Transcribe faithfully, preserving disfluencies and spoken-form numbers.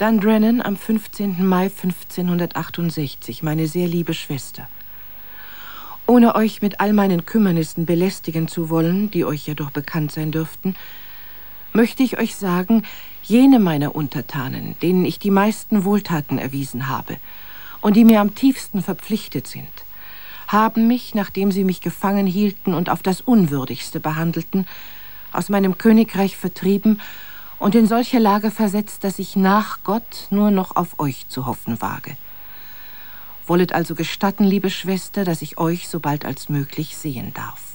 Dundrennan am fünfzehnten Mai fünfzehnhundertachtundsechzig, meine sehr liebe Schwester. Ohne euch mit all meinen Kümmernissen belästigen zu wollen, die euch ja doch bekannt sein dürften, möchte ich euch sagen, jene meiner Untertanen, denen ich die meisten Wohltaten erwiesen habe und die mir am tiefsten verpflichtet sind, haben mich, nachdem sie mich gefangen hielten und auf das Unwürdigste behandelten, aus meinem Königreich vertrieben und in solche Lage versetzt, dass ich nach Gott nur noch auf euch zu hoffen wage. Wollet also gestatten, liebe Schwester, dass ich euch so bald als möglich sehen darf.